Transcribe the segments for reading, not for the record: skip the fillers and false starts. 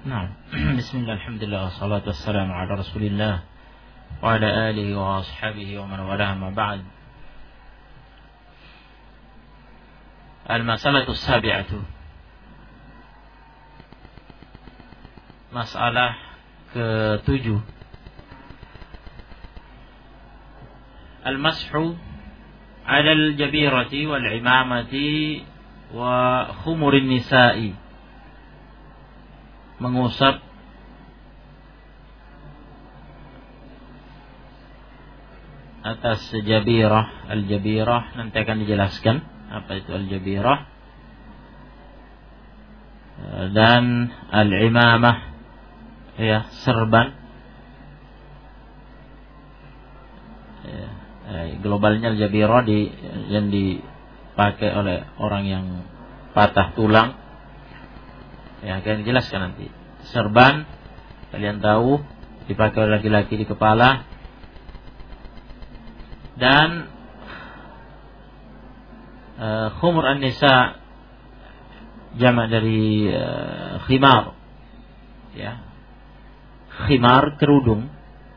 Nah, bismillah, alhamdulillah, wassalatu wassalamu ala rasulillah wa ala alihi wa ashabihi wa man walaha ma ba'd. Al-masalatu sabi'atu, masalah ke-7, al-mashu ala al-jabirati wal-imamati wa khumurin nisa'i, mengusap atas jabirah. Al-jabirah nanti akan dijelaskan apa itu al-jabirah, dan al-imamah, ya, serban, ya, globalnya al-jabirah yang dipakai oleh orang yang patah tulang. Ya, akan dijelaskan nanti. Serban, kalian tahu, dipakai oleh laki-laki di kepala. Dan khumur an-nisa, jamak dari khimar. Ya. Khimar, kerudung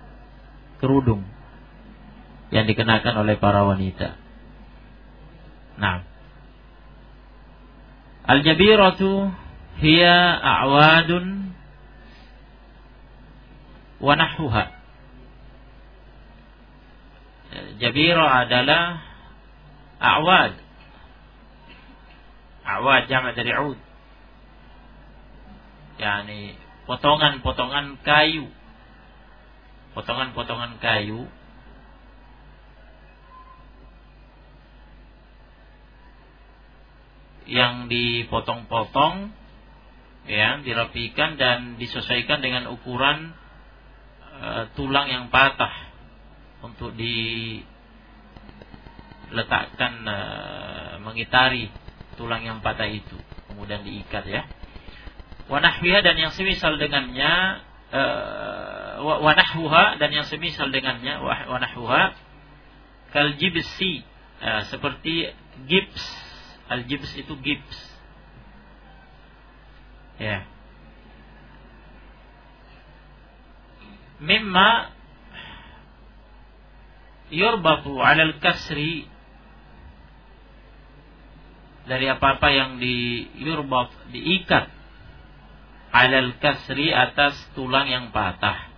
yang dikenakan oleh para wanita. Nah, al-jabiratu hiya a'wadun wa nahwuha. Jabirah adalah a'wad. A'wad jamak dari 'ud. Yani potongan-potongan kayu. Potongan-potongan kayu yang dipotong-potong, ya, dirapikan dan disesuaikan dengan ukuran tulang yang patah untuk diletakkan, mengitari tulang yang patah itu, kemudian diikat, ya. Wa nahwiha, dan yang semisal dengannya, wa nahwuha, dan yang semisal dengannya, wa nahwuha kal jibsi, seperti gips. Al jibs itu gips, ya. Mimma yurbatu 'alal kasri, dari apa-apa yang diikat 'alal kasri, atas tulang yang patah.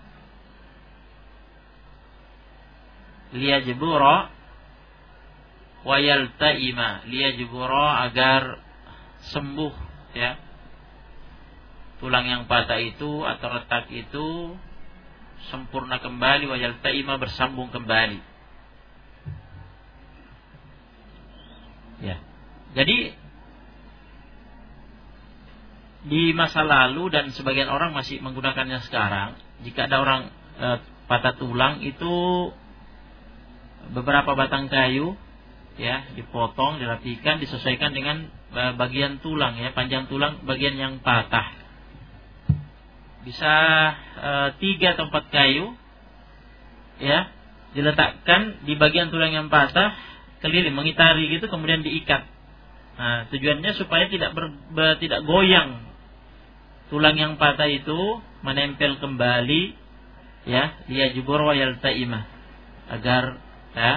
Liyajbura wa yalta'ima, liyajbura, agar sembuh, ya, tulang yang patah itu atau retak itu sempurna kembali, wa yalta'ima, bersambung kembali. Ya. Jadi di masa lalu dan sebagian orang masih menggunakannya sekarang, jika ada orang patah tulang, itu beberapa batang kayu, ya, dipotong, dirapikan, disesuaikan dengan bagian tulang, ya, panjang tulang bagian yang patah. Bisa 3 atau 4 kayu, ya, diletakkan di bagian tulang yang patah, keliling, mengitari gitu, kemudian diikat. Nah, tujuannya supaya tidak goyang tulang yang patah itu, menempel kembali, ya, liyajbur wa yalta'ima, agar, ya,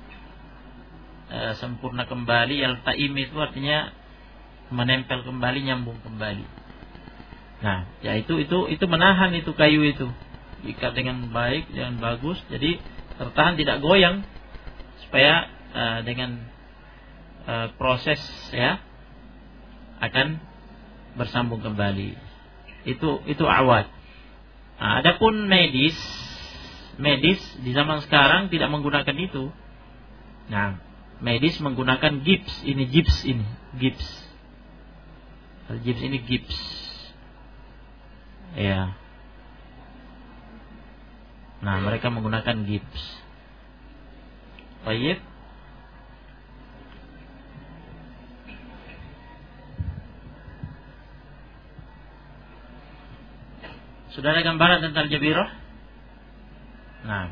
sempurna kembali. Yalta'im itu artinya menempel kembali, nyambung kembali. Nah, ya, itu menahan itu kayu itu, ikat dengan baik, dengan bagus, jadi tertahan, tidak goyang, supaya dengan proses, ya, akan bersambung kembali. Itu awad. Nah, adapun medis di zaman sekarang tidak menggunakan itu. Nah, medis menggunakan gips. Ini gips, gips. Gips ini gips. Ya. Nah, mereka menggunakan gips. Baik. Sudah ada gambaran tentang jabirah? Nah.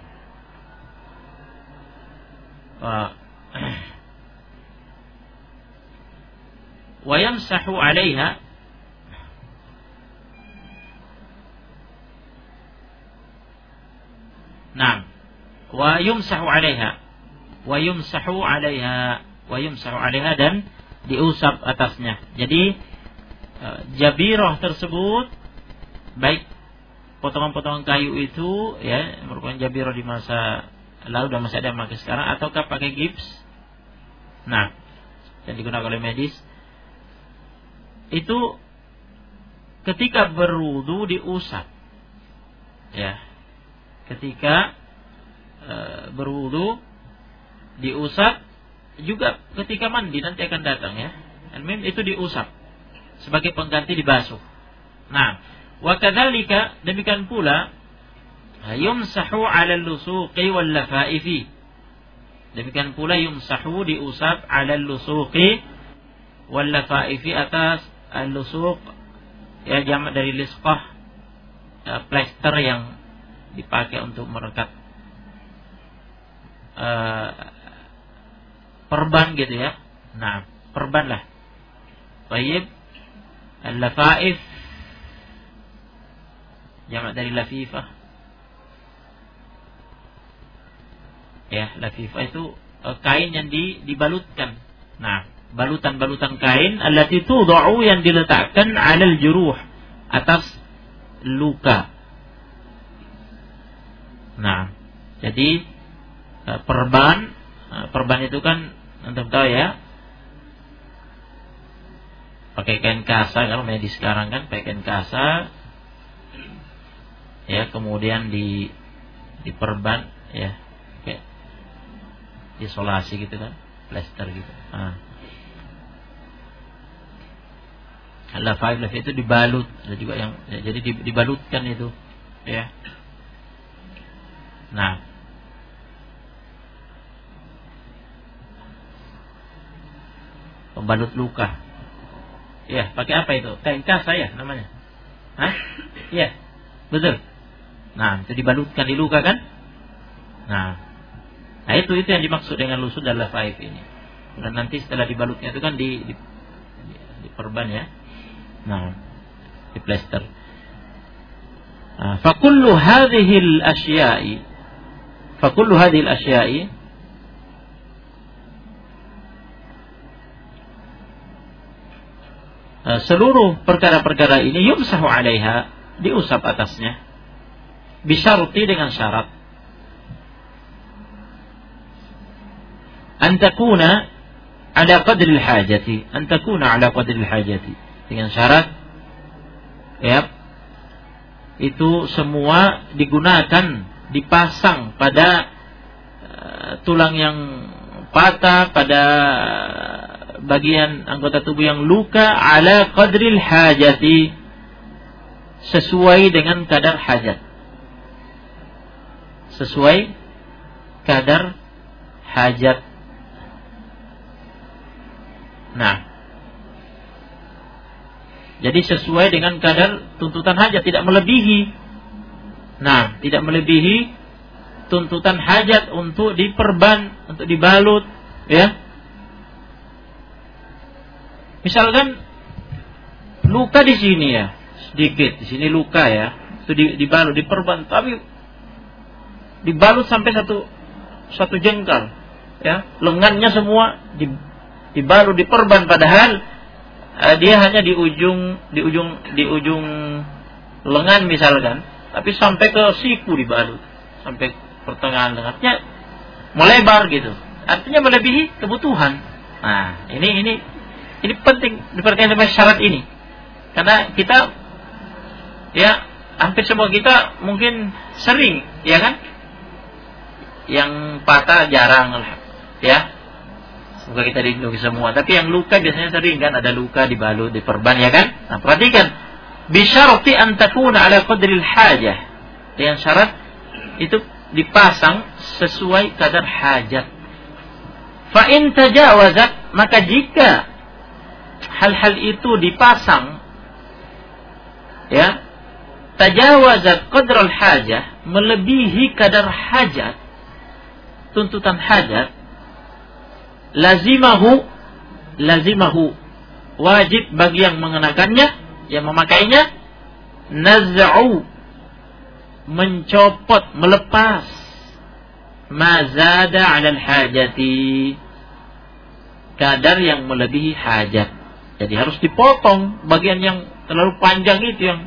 Wa yamsahu 'alaiha Nah, wa yumsahu 'alaiha. Wa yumsahu 'alaiha dan diusap atasnya. Jadi jabirah tersebut, baik potongan-potongan kayu itu ya merupakan jabirah di masa lalu dan masih ada yang pakai sekarang, ataukah pakai gips. Nah, yang digunakan oleh medis itu ketika berwudu diusap. Ya. Ketika berwudu diusap, juga ketika mandi nanti akan datang ya. Al-mim itu diusap sebagai pengganti dibasuh. Nah, wa kadzalika demikian pula yumsahu 'ala al-lusuqi wal lafaifi. Demikian pula yumsahu diusap 'ala al-lusuqi wal lafaifi atas al-lusuq ya jamak dari lisqah, plester yang dipakai untuk merekat perban gitu ya. Nah, perban lah. Baik, al-lafaif jamak dari lafifah. Ya, lafifah itu kain yang dibalutkan. Nah, balutan-balutan kain allati tudau yang diletakkan 'alal juruh, atas luka. Nah, jadi perban itu kan antum tahu ya, pakai kain kasa. Kalau medis sekarang kan pakai kain kasa ya, kemudian diperban ya, kayak isolasi gitu kan, plester gitu. Lafif itu dibalut, ada juga yang ya, jadi dibalutkan itu ya. Nah, pembalut luka ya, pakai apa itu? Kain kasa ya namanya. Iya, betul. Nah, itu dibalutkan di luka kan. Nah itu yang dimaksud dengan lusud dan lafif ini. Dan nanti setelah dibalutnya itu kan diperban ya. Nah, di plester. Fakullu hadhil asya'i seluruh perkara-perkara ini yumsahu 'alaiha, diusap atasnya, bisyarti dengan syarat antakuna ala qadril hajati, dengan syarat ya, itu semua digunakan, dipasang pada tulang yang patah, pada bagian anggota tubuh yang luka, ala qadril hajati, sesuai dengan kadar hajat. Sesuai kadar hajat. Nah, jadi sesuai dengan kadar tuntutan hajat, tidak melebihi. Nah, tidak melebihi tuntutan hajat untuk diperban, untuk dibalut, ya. Misalkan luka di sini ya, sedikit di sini luka ya, itu dibalut, diperban, tapi dibalut sampai satu jengkal, ya, lengannya semua dibalut, diperban, padahal dia hanya di ujung lengan misalkan, tapi sampai ke siku dibalut, sampai pertengahan lengannya melebar gitu, artinya melebihi kebutuhan. Nah, ini penting diperhatikan sama syarat ini, karena kita ya hampir semua kita mungkin sering ya kan, yang patah jarang ya, semoga kita dilindungi semua, tapi yang luka biasanya sering kan, ada luka dibalut, diperban ya kan. Nah, perhatikan, bisyarti an takuna ala qadril hajah, dengan syarat itu dipasang sesuai kadar hajat. Fa in tajawazat, maka jika hal-hal itu dipasang ya, tajawazat qadral hajah, melebihi kadar hajat, tuntutan hajat, lazimahu, wajib bagi yang mengenakannya, yang memakainya, naz'u, mencopot, melepas ma zada 'ala al-hajati, kadar yang melebihi hajat. Jadi harus dipotong bagian yang terlalu panjang itu yang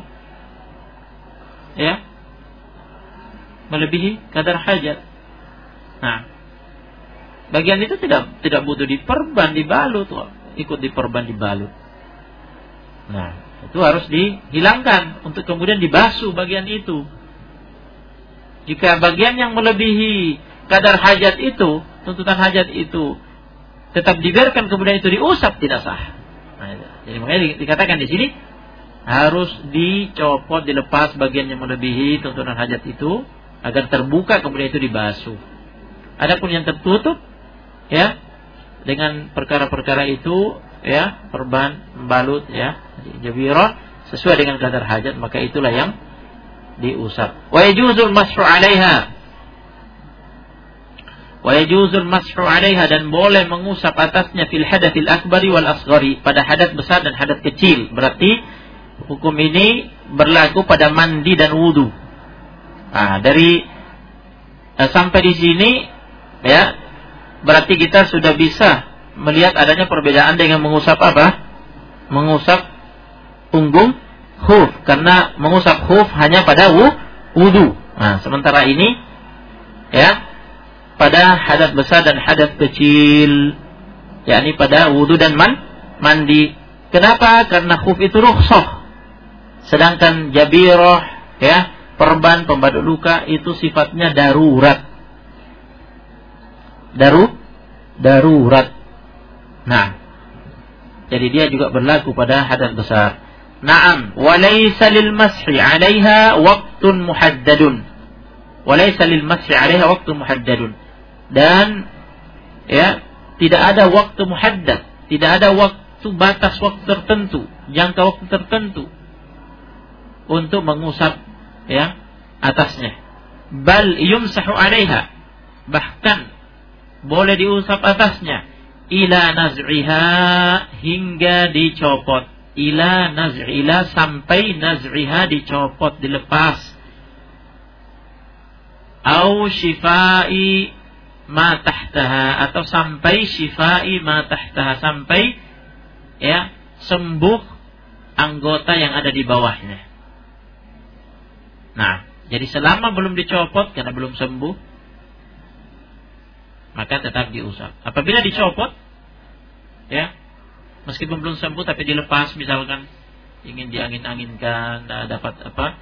melebihi kadar hajat. Nah, bagian itu tidak butuh diperban, dibalut, ikut diperban, dibalut. Nah, itu harus dihilangkan untuk kemudian dibasuh bagian itu. Jika bagian yang melebihi kadar hajat itu, tuntutan hajat itu tetap dibiarkan kemudian itu diusap, tidak sah. Nah, jadi makanya dikatakan di sini harus dicopot, dilepas bagian yang melebihi tuntutan hajat itu agar terbuka kemudian itu dibasuh. Adapun yang tertutup dengan perkara-perkara itu perban, membalut jabirah sesuai dengan kadar hajat, maka itulah yang diusap. Wa yajuzul mashu 'alaiha. Wa yajuzul mashu 'alaiha, dan boleh mengusap atasnya fil hadatsil akbari wal asghari, pada hadat besar dan hadat kecil. Berarti hukum ini berlaku pada mandi dan wudu. Nah, dari sampai di sini berarti kita sudah bisa melihat adanya perbedaan dengan mengusap apa? Mengusap punggung khuf, karena mengusap khuf hanya pada wudu. Nah, sementara ini pada hadat besar dan hadat kecil, yakni pada wudu dan mandi. Kenapa? Karena khuf itu rukhsah. Sedangkan jabirah perban, pembalut luka itu sifatnya darurat. Darurat. Nah, jadi dia juga berlaku pada hadas besar. Naam, walaysa lil mashi 'alaiha waqtun muhaddadun. Walaysa lil mashi 'alaiha waqtun muhaddadun. Dan tidak ada waktu muhaddad, tidak ada waktu, batas waktu tertentu, jangka waktu tertentu untuk mengusap atasnya. Bal yumsahu 'alaiha, bahkan boleh diusap atasnya ila naz'iha, hingga dicopot. Ila sampai naz'iha, dicopot, dilepas. Au shifai ma tahtaha, atau sampai shifai ma tahtaha, sampai sembuh anggota yang ada di bawahnya. Nah, jadi selama belum dicopot karena belum sembuh, maka tetap diusap. Apabila dicopot, meskipun belum sembuh tapi dilepas, misalkan ingin diangin-anginkan, dapat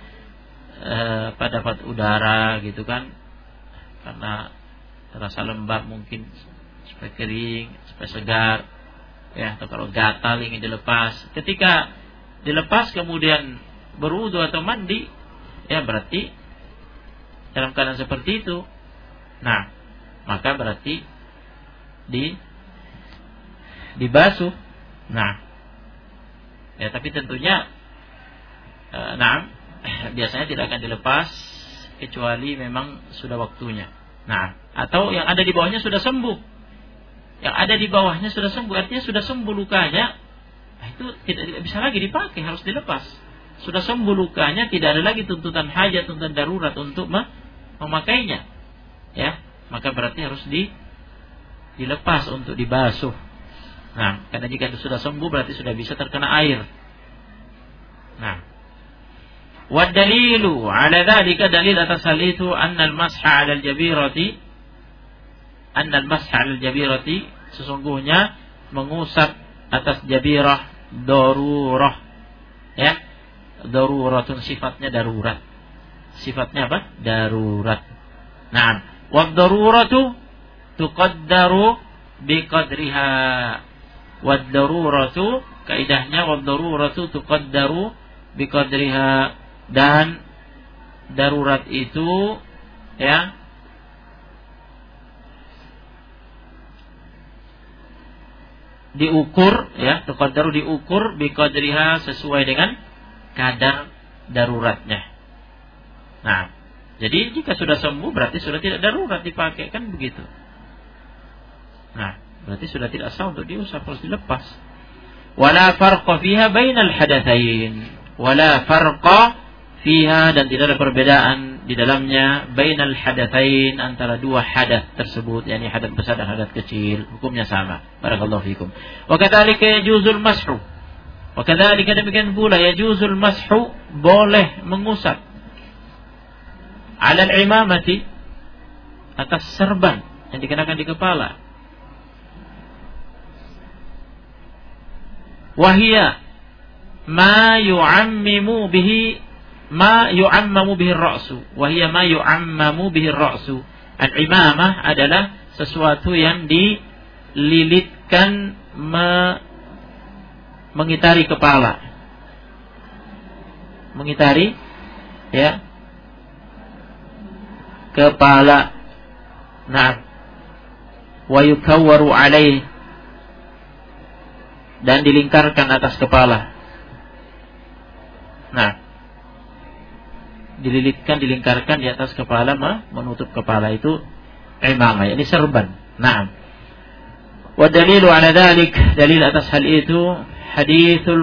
dapat udara gitu kan, karena terasa lembab mungkin, supaya kering, supaya segar, atau kalau gatal ingin dilepas. Ketika dilepas kemudian berwudu atau mandi, berarti dalam keadaan seperti itu, nah maka berarti dibasuh. Nah, tapi tentunya biasanya tidak akan dilepas kecuali memang sudah waktunya. Nah, atau yang ada di bawahnya sudah sembuh. Yang ada di bawahnya sudah sembuh, artinya sudah sembuh lukanya. Nah, itu tidak bisa lagi dipakai, harus dilepas. Sudah sembuh lukanya, tidak ada lagi tuntutan hajat, tuntutan darurat untuk memakainya. Maka berarti harus dilepas untuk dibasuh. Nah, karena jika itu sudah sembuh berarti sudah bisa terkena air. Nah, wa dalilu ala dzalika, dalil atas hal itu, annal masha 'ala al-jabirati, sesungguhnya mengusap atas jabirah darurah. Daruratun, sifatnya darurat. Sifatnya apa? Darurat. Nah, wa daruratu tuqaddaru biqadriha. Wa daruratu, kaidahnya wa daruratu tuqaddaru biqadriha, dan darurat itu diukur, tuqaddaru, diukur biqadriha, sesuai dengan kadar daruratnya. Nah, jadi jika sudah sembuh berarti sudah tidak darurat dipakai, kan begitu. Nah, berarti sudah tidak sah untuk diusap, harus dilepas. Wala farqa fiha bainal hadatsain. Wala farqa fiha, dan tidak ada perbedaan di dalamnya bainal hadatsain, antara dua hadath tersebut, yakni hadath besar dan hadath kecil, hukumnya sama. Barakallahu fikum. Wa kadzalika yajuzul mashu. Wa kadzalika demikian pula yajuzul mashu, boleh mengusap ala al-imamati, atas serban yang dikenakan di kepala. Wa hiya ma yu'ammimu bihi ma yu'ammamu bihi ar-ra'su, wa hiya ma yu'ammamu bihi ar-ra'su. Al-imamah adalah sesuatu yang dililitkan mengitari kepala. Mengitari ya kepala. Nah, wa yukawwaru alaih, dan dilingkarkan atas kepala. Nah, dilingkarkan di atas kepala, menutup kepala, itu imamah, ini serban. Naam. Wa dalilu ala dzalik, dalil atas hal itu hadithul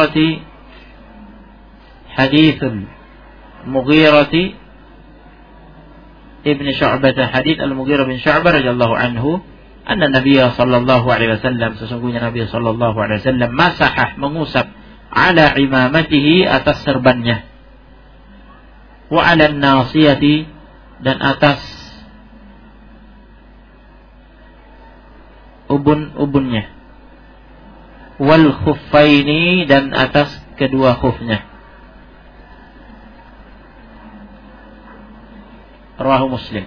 Mughirati ibn Syu'bah, hadits Al-Mughirah bin Syu'bah radhiyallahu anhu, anna Nabiy sallallahu alaihi wasallam, sesungguhnya Nabi sallallahu alaihi wasallam masahah, mengusap, ala imamatihi, atas serbannya, wa 'ala an-nasiyati, dan atas ubun-ubunnya, wal khuffaini, dan atas kedua khufnya. Rawahu Muslim.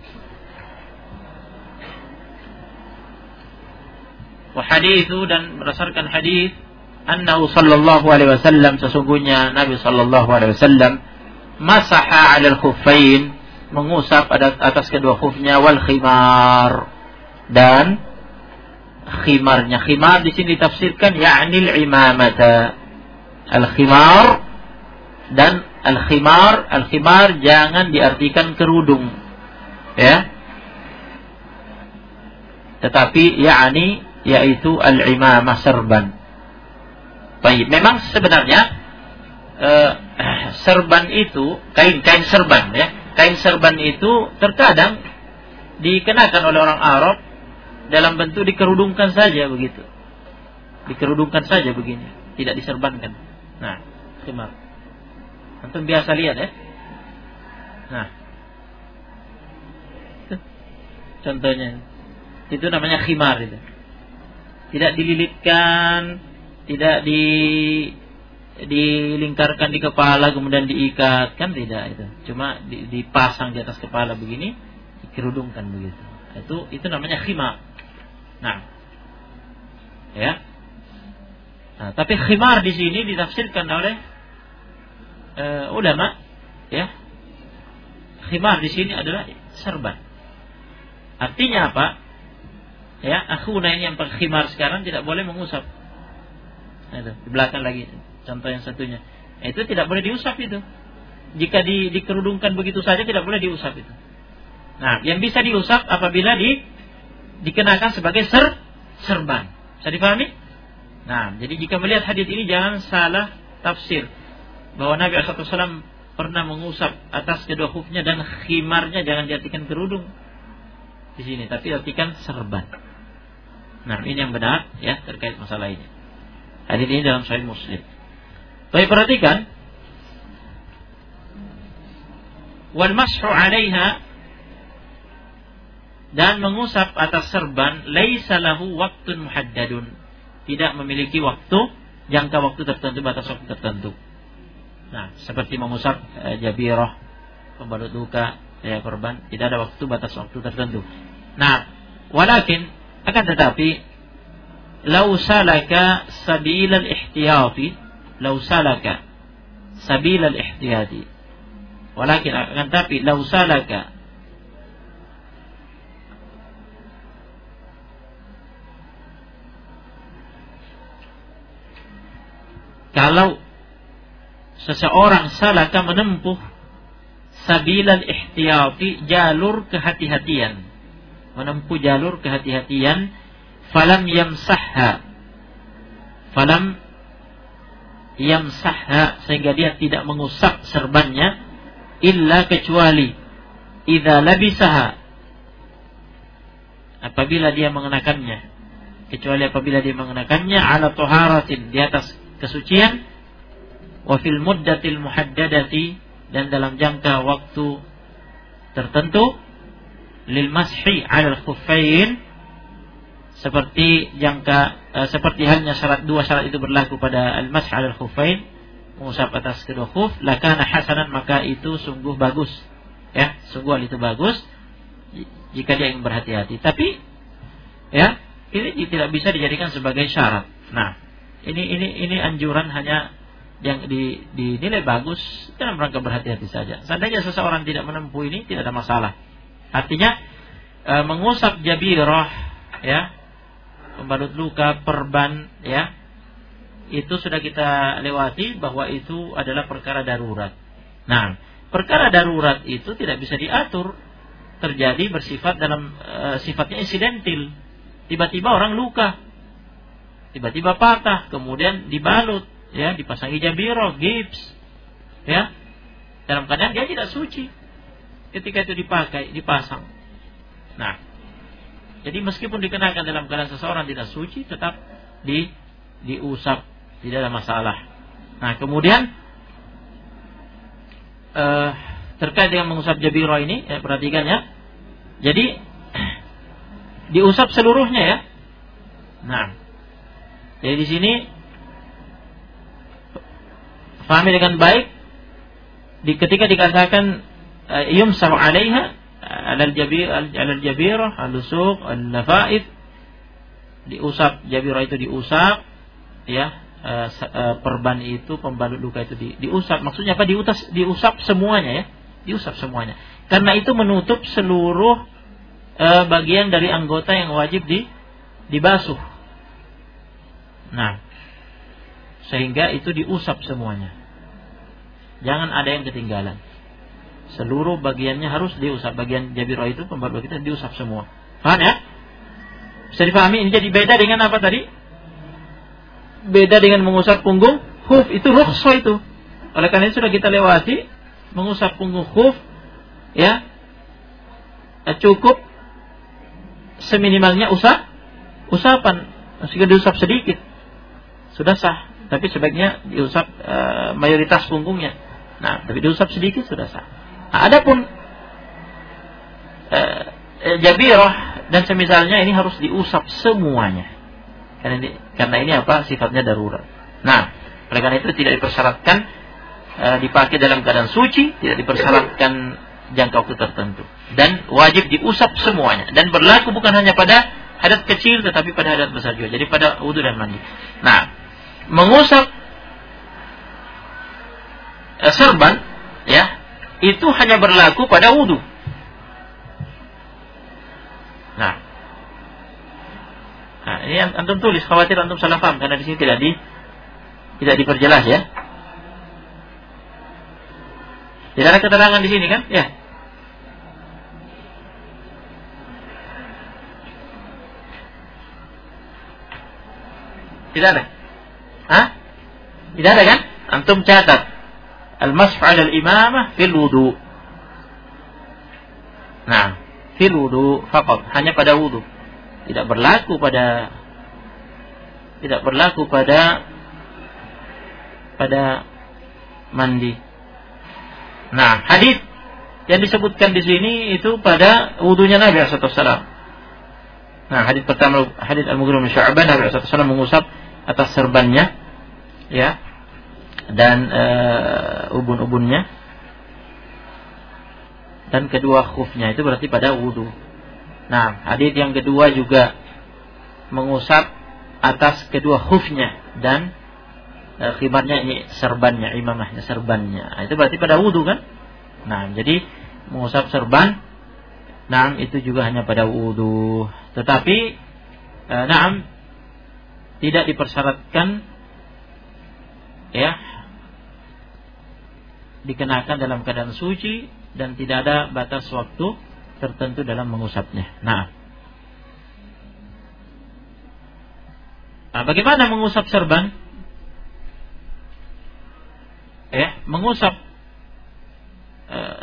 Wa hadithu, dan berdasarkan hadis, annahu sallallahu alaihi wasallam, sesungguhnya Nabi sallallahu alaihi wasallam masaha 'ala al-khuffain, mengusap atas kedua khufnya, wal khimar, dan khimarnya. Khimar di sini ditafsirkan ya'nil imamata. Al-khimar dan al-khimar jangan diartikan kerudung, ya. Tetapi ya'ni, yaitu al-imamah, serban. Baik, memang sebenarnya serban itu kain serban, ya. Kain serban itu terkadang dikenakan oleh orang Arab dalam bentuk dikerudungkan saja begitu. Dikerudungkan saja begini, tidak diserbankan. Nah, khimar. Antum biasa lihat ya. Nah, contohnya itu namanya khimar itu. Tidak dililitkan, tidak dilingkarkan di kepala kemudian diikat, kan tidak itu. Cuma dipasang di atas kepala begini, dikerudungkan begitu. Itu namanya khimar. Nah, ya. Nah, tapi khimar di sini ditafsirkan oleh ulama, ya. Khimar di sini adalah serban. Artinya apa? Ya, akhuna ini yang pakai khimar sekarang tidak boleh mengusap. Nah, itu di belakang lagi contoh yang satunya. Itu tidak boleh diusap itu. Jika dikerudungkan begitu saja tidak boleh diusap itu. Nah, yang bisa diusap apabila dikenakan sebagai serban. Bisa dipahami? Nah, jadi jika melihat hadis ini jangan salah tafsir bahwa Nabi SAW pernah mengusap atas kedua khufnya dan khimarnya jangan diartikan kerudung di sini, tapi diartikan serban. Nah, ini yang benar ya terkait masalah ini. Hadis ini dalam Sahih Muslim. Baik, perhatikan. Wal mashu 'alaiha, dan mengusap atas serban, laisa lahu waqtun muhaddadun, tidak memiliki waktu, jangka waktu tertentu, batas waktu tertentu. Nah, seperti mengusap jabirah, pembalut luka, ya korban, tidak ada waktu, batas waktu tertentu. Nah, walakin, akan tetapi, lau salaka sabilal ihtiyati, walakin akan tetapi, lau salaka, kalau seseorang salaka menempuh sabilal ihtiyati, jalur kehati-hatian, menempuh jalur kehati-hatian, falam yamsahha, sehingga dia tidak mengusap serbannya, illa kecuali idza labisaha, apabila dia mengenakannya, kecuali apabila dia mengenakannya ala taharatin, di atas kesucian, wa fil muddatil muhaddadati, dan dalam jangka waktu tertentu, lil mashi 'ala al-khuffain, seperti halnya dua syarat itu berlaku pada al-mash 'ala al-khuffain, mengusap atas kedua khuf, lakana hasanan, maka itu sungguh bagus, ya, sungguh itu bagus jika dia ingin berhati-hati. Tapi ya, ini tidak bisa dijadikan sebagai syarat. Nah, ini anjuran hanya yang dinilai bagus dalam rangka berhati-hati saja. Seandainya seseorang tidak menempuh ini, tidak ada masalah. Artinya mengusap jabirah, ya, pembalut luka, perban, ya, itu sudah kita lewati bahwa itu adalah perkara darurat. Nah, perkara darurat itu tidak bisa diatur, terjadi bersifat dalam sifatnya insidentil. Tiba-tiba orang luka, tiba-tiba patah, kemudian dibalut, ya, dipasangi jabirah, gips, ya, dalam keadaan dia tidak suci ketika itu dipasang. Nah, jadi meskipun dikenakan dalam keadaan seseorang tidak suci, tetap diusap, tidak ada masalah. Nah, kemudian terkait dengan mengusap jabirah ini, ya, perhatikan ya. Jadi diusap seluruhnya, ya. Nah, jadi di sini pahami dengan baik, ketika dikatakan yumsahu 'alaiha, 'alal jabirah, al-lusuq, al-nafaid, diusap jabirah itu diusap, ya, perban itu, pembalut luka itu diusap. Maksudnya apa? Diusap semuanya, ya, diusap semuanya. Karena itu menutup seluruh bagian dari anggota yang wajib dibasuh. Nah, sehingga itu diusap semuanya. Jangan ada yang ketinggalan. Seluruh bagiannya harus diusap. Bagian jabirah itu, pembalut kita, diusap semua. Paham, ya? Bisa dipahami? Ini jadi beda dengan apa tadi? Beda dengan mengusap punggung khuf, itu rukhsah itu. Oleh karena itu sudah kita lewati, mengusap punggung khuf, ya, cukup seminimalnya usapan. Jika diusap sedikit sudah sah, tapi sebaiknya diusap mayoritas punggungnya. Nah, tapi diusap sedikit sudah sah. Nah, adapun jabirah dan semisalnya ini harus diusap semuanya. Karena ini apa? Sifatnya darurat. Nah, oleh karena itu tidak dipersyaratkan dipakai dalam keadaan suci, tidak dipersyaratkan jangka waktu tertentu, dan wajib diusap semuanya, dan berlaku bukan hanya pada hadas kecil tetapi pada hadas besar juga, jadi pada wudu dan mandi. Nah, mengusap serban, ya, itu hanya berlaku pada wudu. Nah, ini antum tulis, khawatir antum salah paham karena di sini tidak diperjelas, ya. Tidak ada keterangan di sini, kan? Ya. Tidak ada. Hah? Tidak ada, kan? Antum catat. Al-mashu 'ala al-imamah fil wudu. Nah, fil wudu faqat, hanya pada wudu. Tidak berlaku pada mandi. Nah, hadis yang disebutkan di sini itu pada wudunya Nabi sallallahu alaihi wasallam. Nah, hadis pertama, hadis Al-Mughirah bin Syu'bah, Nabi sallallahu alaihi wasallam mengusap atas serbannya, ya, dan ubun-ubunnya, dan kedua khufnya, itu berarti pada wudu. Nah, hadis yang kedua juga mengusap atas kedua khufnya dan khimarnya, ini serbannya, imamahnya, serbannya. Nah, itu berarti pada wudu, kan? Nah, jadi mengusap serban, nah, itu juga hanya pada wudu. Tetapi tidak dipersyaratkan, ya, dikenakan dalam keadaan suci, dan tidak ada batas waktu tertentu dalam mengusapnya. Nah, bagaimana mengusap serban? Ya, mengusap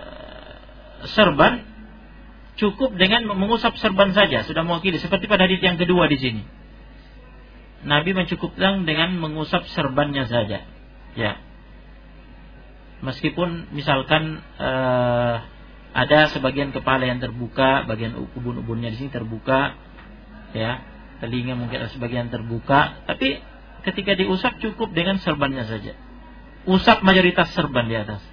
serban, cukup dengan mengusap serban saja sudah mewakili, seperti pada hadits yang kedua di sini. Nabi mencukupkan dengan mengusap serbannya saja. Ya. Meskipun misalkan ada sebagian kepala yang terbuka, bagian ubun-ubunnya di sini terbuka, ya, telinga mungkin ada sebagian terbuka, tapi ketika diusap cukup dengan serbannya saja. Usap mayoritas serban di atas.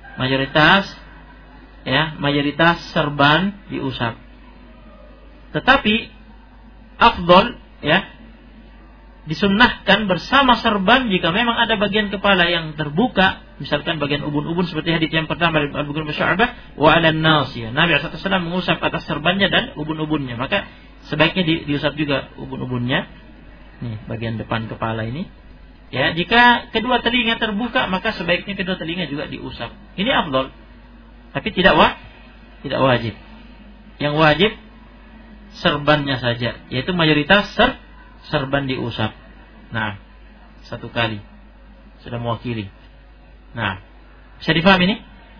Mayoritas serban diusap. Tetapi afdol, ya, disunnahkan bersama serban jika memang ada bagian kepala yang terbuka, misalkan bagian ubun-ubun seperti hadits yang pertama dari Abu Bakar Syu'bah, wa 'alan nasiyah. Nabi SAW mengusap atas serbannya dan ubun-ubunnya, maka sebaiknya diusap juga ubun-ubunnya. Nih, bagian depan kepala ini. Ya, jika kedua telinga terbuka, maka sebaiknya kedua telinga juga diusap. Ini afdal. Tapi tidak wajib. Yang wajib serbannya saja, yaitu mayoritas serban diusap. Nah, satu kali sudah mewakili. Nah, bisa difahami ini?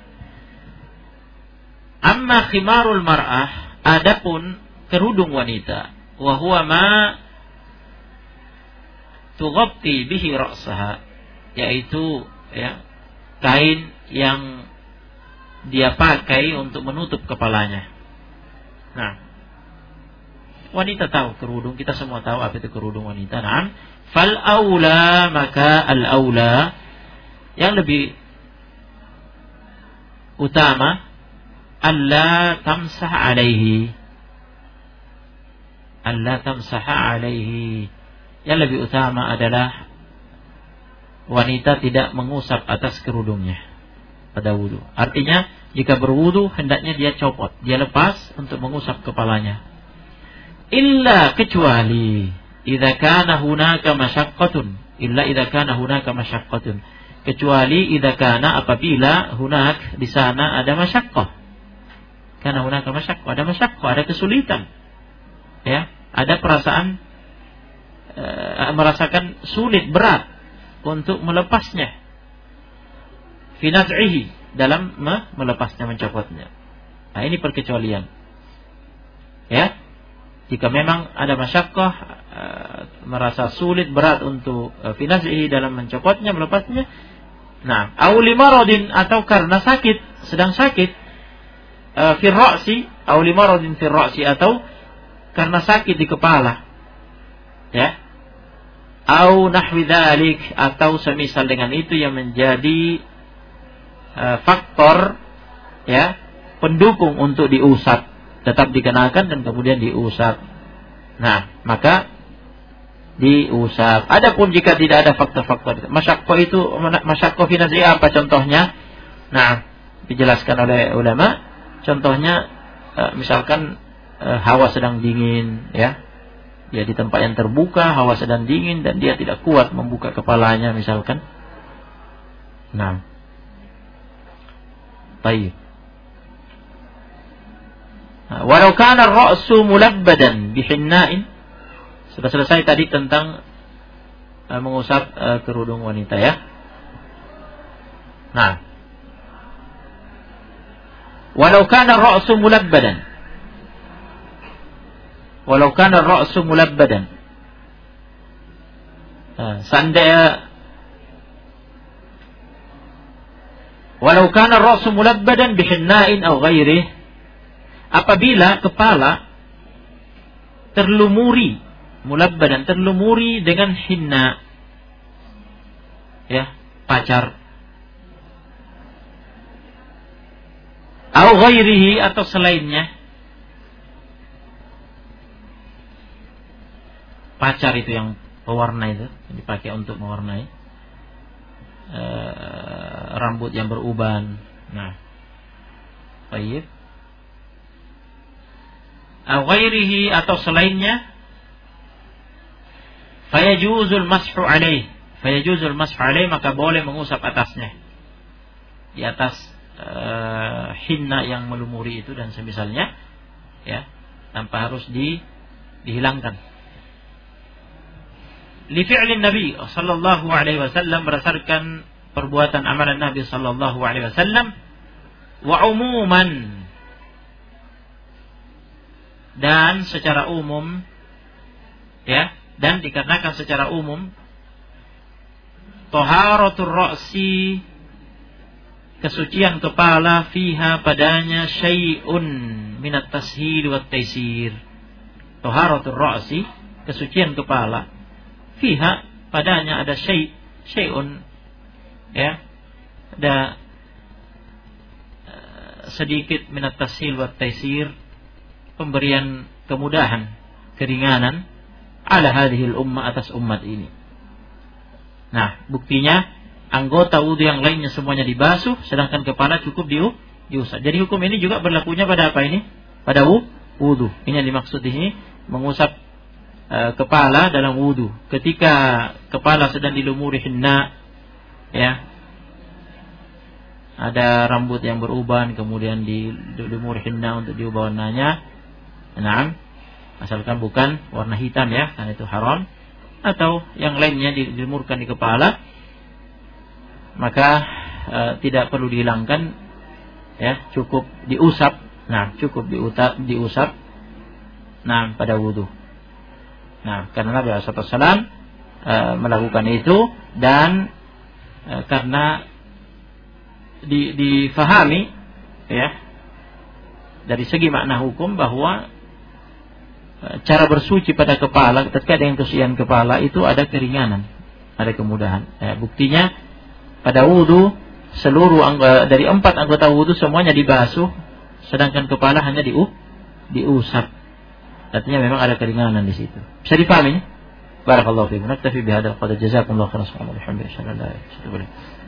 Amma khimarul mar'ah, adapun kerudung wanita, wa huwa ma tughatti bihi ra'saha, yaitu, ya, kain yang dia pakai untuk menutup kepalanya. Nah, wanita tahu kerudung, kita semua tahu apa itu kerudung wanita. Nah, fal aula, maka al aula, yang lebih utama, alla tamsah alaihi, yang lebih utama adalah wanita tidak mengusap atas kerudungnya pada wudu. Artinya jika berwudu hendaknya dia copot, dia lepas untuk mengusap kepalanya. Illa, kecuali idza kana hunaka masyaqqatun, kecuali idza kana, apabila hunak, di sana ada masyaqqah. Karena hunaka masyaqqah, ada kesulitan. Ya, ada perasaan merasakan sulit, berat untuk melepasnya. Fi naz'ihi, dalam melepasnya, mencopotnya. Nah, ini perkecualian. Ya. Jika memang ada masyaqqah, merasa sulit, berat untuk fi naz'ihi, dalam mencopotnya, melepasnya. Nah, au limaradin, atau karena sakit, sedang sakit, fi ra'si, au limaradin fi ra'si, atau karena sakit di kepala. Ya. Au nahwi dzalik, atau semisal dengan itu yang menjadi faktor, ya, pendukung untuk diusap, tetap dikenakan dan kemudian diusap. Nah, maka diusap. Adapun jika tidak ada faktor-faktor, masyaqqah fi naz'i, apa contohnya? Nah, dijelaskan oleh ulama. Contohnya, misalkan hawa sedang dingin, ya. Dia di tempat yang terbuka, hawa sedang dingin dan dia tidak kuat membuka kepalanya, misalkan. Nah, baik. Walau kana ar-ra'su mulabbadan bihinna'in. Sudah selesai tadi tentang mengusap kerudung wanita, ya. Nah, walau kana ar-ra'su mulabbadan. Walau kana ar-ra'su mulabbadan. Seandainya walau kana ar-ra'su mulabbadan bihinna'in aw ghairihi, apabila kepala terlumuri, mulabbadan, terlumuri dengan hinna, ya, pacar, aw ghairihi, atau selainnya. Pacar itu yang pewarna itu, yang dipakai untuk mewarnai rambut yang beruban. Nah, baik. Aw ghairihi, atau selainnya. Fayajuzul mashu alaih, maka boleh mengusap atasnya, di atas hinna yang melumuri itu dan semisalnya, ya, tanpa harus dihilangkan. Li fi'lin Nabi sallallahu alaihi wasallam, berdasarkan perbuatan amalan Nabi sallallahu alaihi wasallam, wa umuman, dan secara umum, ya, dan dikarenakan secara umum taharatul ra'si, kesucian kepala, fiha padanya syai'un minat tashil wat taisir. Taharatul ra'si, kesucian kepala, fiha padanya ada syai'un, ya, ada sedikit minat tashil wat taisir, pemberian kemudahan, keringanan ala hadhil ummah, atas umat ini. Nah, buktinya anggota wudu yang lainnya semuanya dibasuh, sedangkan kepala cukup diusap. Jadi hukum ini juga berlakunya pada apa ini? Pada wudu. Ini yang dimaksud di sini, mengusap kepala dalam wudu. Ketika kepala sedang dilumuri henna, ya, ada rambut yang beruban, kemudian dilumuri henna untuk diubah warnanya. Nah, asalkan bukan warna hitam, ya, karena itu haram. Atau yang lainnya dilumurkan di kepala, maka tidak perlu dihilangkan, ya, cukup diusap. Nah, cukup diusap. Nah, pada wudu. Nah, karena Nabi SAW melakukan itu, dan karena difahami, ya, dari segi makna hukum bahwa cara bersuci pada kepala ketika dengan kesucian kepala itu ada keringanan, ada kemudahan. Buktinya pada wudu seluruh dari 4 anggota wudu semuanya dibasuh, sedangkan kepala hanya diusap. Artinya memang ada keringanan di situ. Bisa dipahami? Barakallahu fiikum. Naktafi bihadzal qadar. Jazakumullahu khairan. Alhamdulillah.